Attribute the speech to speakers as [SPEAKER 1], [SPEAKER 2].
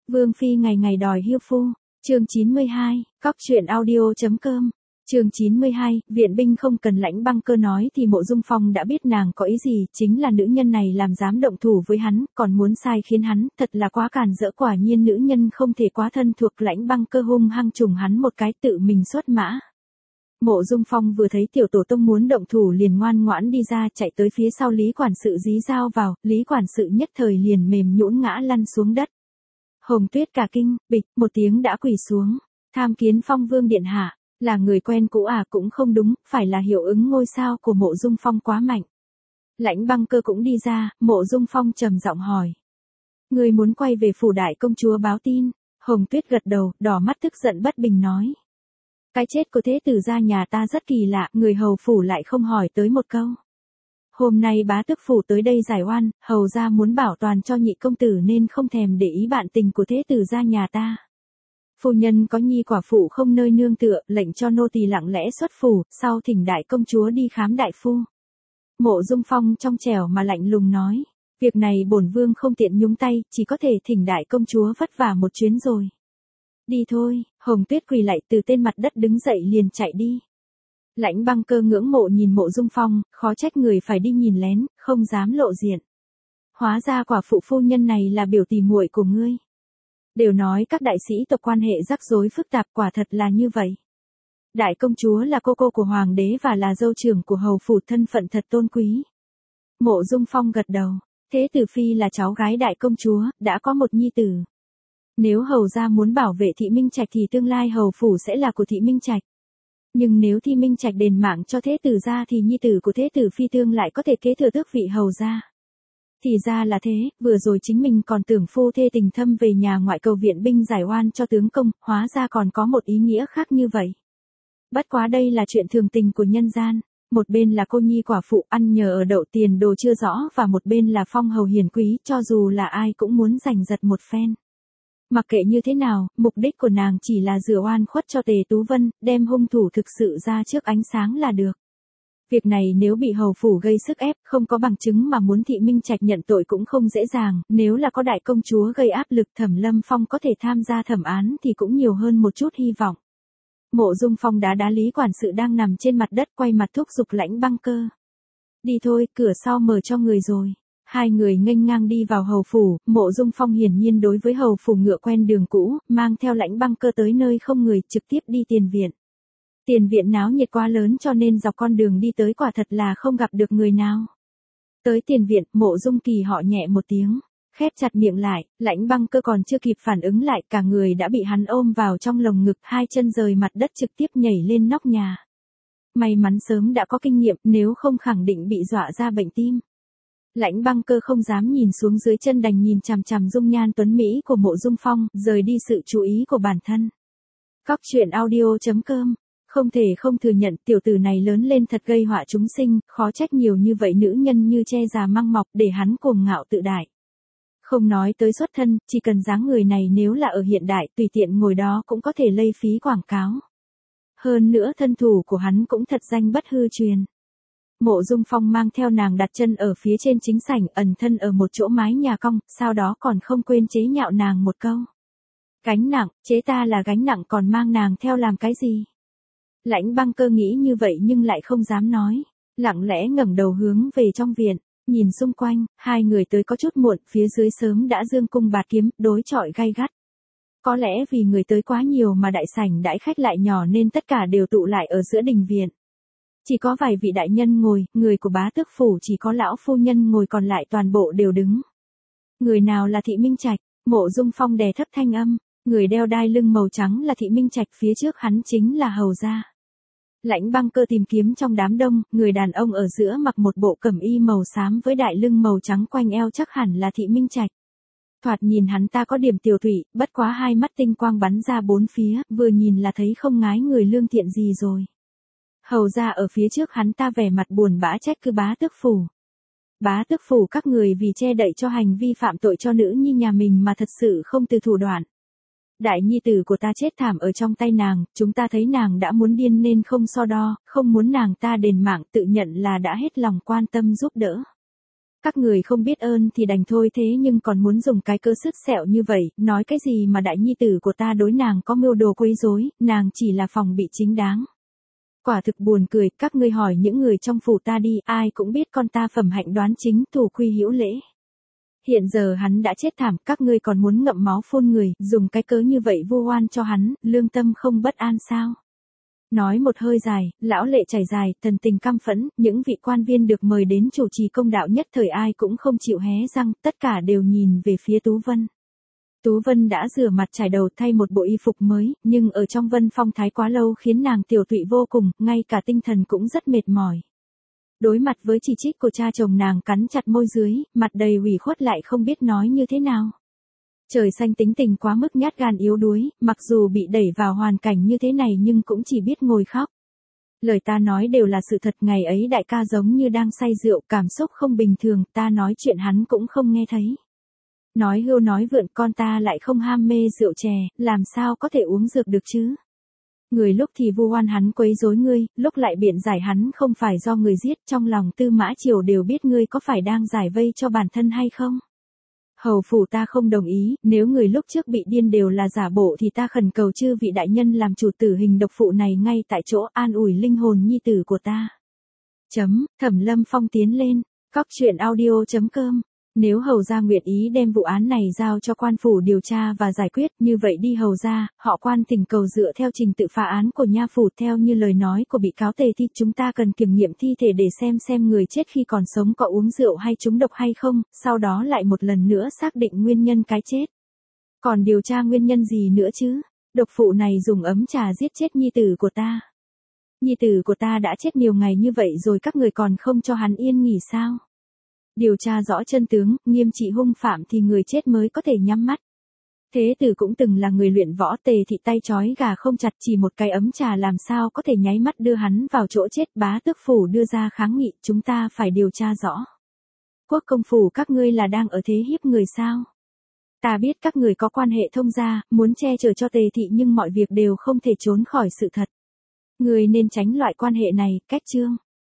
[SPEAKER 1] Vương phi ngày ngày đòi hiêu phu. Chương 92, Cóc truyện audio.com. Chương 92, viện binh không cần Lãnh Băng Cơ nói thì Mộ Dung Phong đã biết nàng có ý gì, chính là nữ nhân này làm dám động thủ với hắn, còn muốn sai khiến hắn, thật là quá càn rỡ, quả nhiên nữ nhân không thể quá thân thuộc. Lãnh Băng Cơ hung hăng trùng hắn một cái, tự mình xuất mã. Mộ Dung Phong vừa thấy tiểu tổ tông muốn động thủ liền ngoan ngoãn đi ra, chạy tới phía sau Lý quản sự dí dao vào, Lý quản sự nhất thời liền mềm nhũn ngã lăn xuống đất. Hồng Tuyết cả kinh, bịch, một tiếng đã quỳ xuống. Tham kiến Phong Vương điện hạ, là người quen cũ à? Cũng không đúng, phải là hiệu ứng ngôi sao của Mộ Dung Phong quá mạnh. Lãnh Băng Cơ cũng đi ra, Mộ Dung Phong trầm giọng hỏi. Người muốn quay về phủ đại công chúa báo tin? Hồng Tuyết gật đầu, đỏ mắt tức giận bất bình nói. Cái chết của thế tử gia nhà ta rất kỳ lạ, người hầu phủ lại không hỏi tới một câu. Hôm nay bá tước phủ tới đây giải oan, hầu gia muốn bảo toàn cho nhị công tử nên không thèm để ý bạn tình của thế tử gia nhà ta. Phu nhân có nhi quả phụ không nơi nương tựa, lệnh cho nô tỳ lặng lẽ xuất phủ, sau thỉnh đại công chúa đi khám đại phu. Mộ Dung Phong trong trẻo mà lạnh lùng nói, việc này bổn vương không tiện nhúng tay, chỉ có thể thỉnh đại công chúa vất vả một chuyến rồi. Đi thôi. Hồng Tuyết quỳ lạy từ trên mặt đất đứng dậy liền chạy đi. Lãnh Băng Cơ ngưỡng mộ nhìn Mộ Dung Phong, khó trách người phải đi nhìn lén, không dám lộ diện. Hóa ra quả phụ phu nhân này là biểu tỉ muội của ngươi. Đều nói các đại sĩ tộc quan hệ rắc rối phức tạp, quả thật là như vậy. Đại công chúa là cô của hoàng đế và là dâu trưởng của hầu phủ, thân phận thật tôn quý. Mộ Dung Phong gật đầu, thế tử phi là cháu gái đại công chúa, đã có một nhi tử. Nếu hầu gia muốn bảo vệ Thị Minh Trạch thì tương lai hầu phủ sẽ là của Thị Minh Trạch. Nhưng nếu Thị Minh Trạch đền mạng cho thế tử gia thì nhi tử của thế tử phi tương lại có thể kế thừa tước vị hầu gia. Thì ra là thế, vừa rồi chính mình còn tưởng phu thê tình thâm về nhà ngoại cầu viện binh giải oan cho tướng công, hóa ra còn có một ý nghĩa khác như vậy. Bất quá đây là chuyện thường tình của nhân gian, một bên là cô nhi quả phụ ăn nhờ ở đậu tiền đồ chưa rõ và một bên là phong hầu hiền quý, cho dù là ai cũng muốn giành giật một phen. Mặc kệ như thế nào, mục đích của nàng chỉ là rửa oan khuất cho Tề Tú Vân, đem hung thủ thực sự ra trước ánh sáng là được. Việc này nếu bị hầu phủ gây sức ép, không có bằng chứng mà muốn Thị Minh Trạch nhận tội cũng không dễ dàng, nếu là có đại công chúa gây áp lực Thẩm Lâm Phong có thể tham gia thẩm án thì cũng nhiều hơn một chút hy vọng. Mộ Dung Phong đá Lý quản sự đang nằm trên mặt đất, quay mặt thúc giục Lãnh Băng Cơ. Đi thôi, cửa sau mở cho người rồi. Hai người nghênh ngang đi vào hầu phủ, Mộ Dung Phong hiển nhiên đối với hầu phủ ngựa quen đường cũ, mang theo Lãnh Băng Cơ tới nơi không người, trực tiếp đi tiền viện. Tiền viện náo nhiệt quá lớn cho nên dọc con đường đi tới quả thật là không gặp được người nào. Tới tiền viện, Mộ Dung Kỳ họ nhẹ một tiếng, khép chặt miệng lại, Lãnh Băng Cơ còn chưa kịp phản ứng lại, cả người đã bị hắn ôm vào trong lồng ngực, hai chân rời mặt đất trực tiếp nhảy lên nóc nhà. May mắn sớm đã có kinh nghiệm, nếu không khẳng định bị dọa ra bệnh tim. Lãnh Băng Cơ không dám nhìn xuống dưới chân, đành nhìn chằm chằm dung nhan tuấn mỹ của Mộ Dung Phong, rời đi sự chú ý của bản thân. Cóc truyện audio.com. Không thể không thừa nhận tiểu tử này lớn lên thật gây họa chúng sinh, khó trách nhiều như vậy nữ nhân như che già măng mọc để hắn cuồng ngạo tự đại. Không nói tới xuất thân, chỉ cần dáng người này nếu là ở hiện đại tùy tiện ngồi đó cũng có thể lây phí quảng cáo. Hơn nữa thân thủ của hắn cũng thật danh bất hư truyền. Mộ Dung Phong mang theo nàng đặt chân ở phía trên chính sảnh, ẩn thân ở một chỗ mái nhà cong, sau đó còn không quên chế nhạo nàng một câu. Gánh nặng, chế ta là gánh nặng còn mang nàng theo làm cái gì? Lãnh Băng Cơ nghĩ như vậy nhưng lại không dám nói, lặng lẽ ngẩng đầu hướng về trong viện, nhìn xung quanh, hai người tới có chút muộn, phía dưới sớm đã dương cung bạt kiếm, đối chọi gay gắt. Có lẽ vì người tới quá nhiều mà đại sảnh đãi khách lại nhỏ nên tất cả đều tụ lại ở giữa đình viện. Chỉ có vài vị đại nhân ngồi, người của bá tước phủ chỉ có lão phu nhân ngồi, còn lại toàn bộ đều đứng. Người nào là Thị Minh Trạch? Mộ Dung Phong đè thấp thanh âm, người đeo đai lưng màu trắng là Thị Minh Trạch, phía trước hắn chính là hầu gia. Lãnh Băng Cơ tìm kiếm trong đám đông, người đàn ông ở giữa mặc một bộ cẩm y màu xám với đại lưng màu trắng quanh eo chắc hẳn là Thị Minh Trạch. Thoạt nhìn hắn ta có điểm tiểu thụy, bất quá hai mắt tinh quang bắn ra bốn phía, vừa nhìn là thấy không ngái người lương thiện gì rồi. Hầu ra ở phía trước hắn ta vẻ mặt buồn bã trách cứ bá tước phủ. Bá tước phủ các người vì che đậy cho hành vi phạm tội cho nữ nhi nhà mình mà thật sự không từ thủ đoạn. Đại nhi tử của ta chết thảm ở trong tay nàng, chúng ta thấy nàng đã muốn điên nên không so đo, không muốn nàng ta đền mạng, tự nhận là đã hết lòng quan tâm giúp đỡ. Các người không biết ơn thì đành thôi, thế nhưng còn muốn dùng cái cớ sứt sẹo như vậy, nói cái gì mà đại nhi tử của ta đối nàng có mưu đồ quấy rối, nàng chỉ là phòng bị chính đáng. Quả thực buồn cười, các ngươi hỏi những người trong phủ ta đi, ai cũng biết con ta phẩm hạnh đoán chính, thủ quy hữu lễ. Hiện giờ hắn đã chết thảm, các ngươi còn muốn ngậm máu phun người, dùng cái cớ như vậy vu oan cho hắn, lương tâm không bất an sao? Nói một hơi dài, lão lệ chảy dài, thần tình căm phẫn, những vị quan viên được mời đến chủ trì công đạo nhất thời ai cũng không chịu hé răng, tất cả đều nhìn về phía Tú Vân. Tú Vân đã rửa mặt trải đầu thay một bộ y phục mới, nhưng ở trong Vân Phong thái quá lâu khiến nàng tiểu tụy vô cùng, ngay cả tinh thần cũng rất mệt mỏi. Đối mặt với chỉ trích của cha chồng, nàng cắn chặt môi dưới, mặt đầy ủy khuất lại không biết nói như thế nào. Trời xanh tính tình quá mức nhát gan yếu đuối, mặc dù bị đẩy vào hoàn cảnh như thế này nhưng cũng chỉ biết ngồi khóc. Lời ta nói đều là sự thật, ngày ấy đại ca giống như đang say rượu, cảm xúc không bình thường, ta nói chuyện hắn cũng không nghe thấy. Nói hưu nói vượn, con ta lại không ham mê rượu chè, làm sao có thể uống dược được chứ? Người lúc thì vu oan hắn quấy rối ngươi, lúc lại biện giải hắn không phải do người giết, trong lòng Tư Mã Triều đều biết ngươi có phải đang giải vây cho bản thân hay không. Hầu phủ ta không đồng ý, nếu người lúc trước bị điên đều là giả bộ thì ta khẩn cầu chư vị đại nhân làm chủ tử hình độc phụ này ngay tại chỗ, an ủi linh hồn nhi tử của ta. Thẩm Lâm Phong tiến lên, coctruyện.audio.com. Nếu hầu gia nguyện ý đem vụ án này giao cho quan phủ điều tra và giải quyết, như vậy đi hầu gia, họ Quan thỉnh cầu dựa theo trình tự phá án của nha phủ, theo như lời nói của bị cáo Tề Thi, chúng ta cần kiểm nghiệm thi thể để xem người chết khi còn sống có uống rượu hay trúng độc hay không, sau đó lại một lần nữa xác định nguyên nhân cái chết. Còn điều tra nguyên nhân gì nữa chứ? Độc phụ này dùng ấm trà giết chết nhi tử của ta. Nhi tử của ta đã chết nhiều ngày như vậy rồi, các người còn không cho hắn yên nghỉ sao? Điều tra rõ chân tướng, nghiêm trị hung phạm thì người chết mới có thể nhắm mắt. Thế tử cũng từng là người luyện võ, Tề Thị tay trói gà không chặt, chỉ một cái ấm trà làm sao có thể nháy mắt đưa hắn vào chỗ chết. Bá tước phủ đưa ra kháng nghị, chúng ta phải điều tra rõ. Quốc công phủ các ngươi là đang ở thế hiếp người sao? Ta biết các người có quan hệ thông gia, muốn che chở cho Tề Thị, nhưng mọi việc đều không thể trốn khỏi sự thật. Người nên tránh loại quan hệ này, cách chương.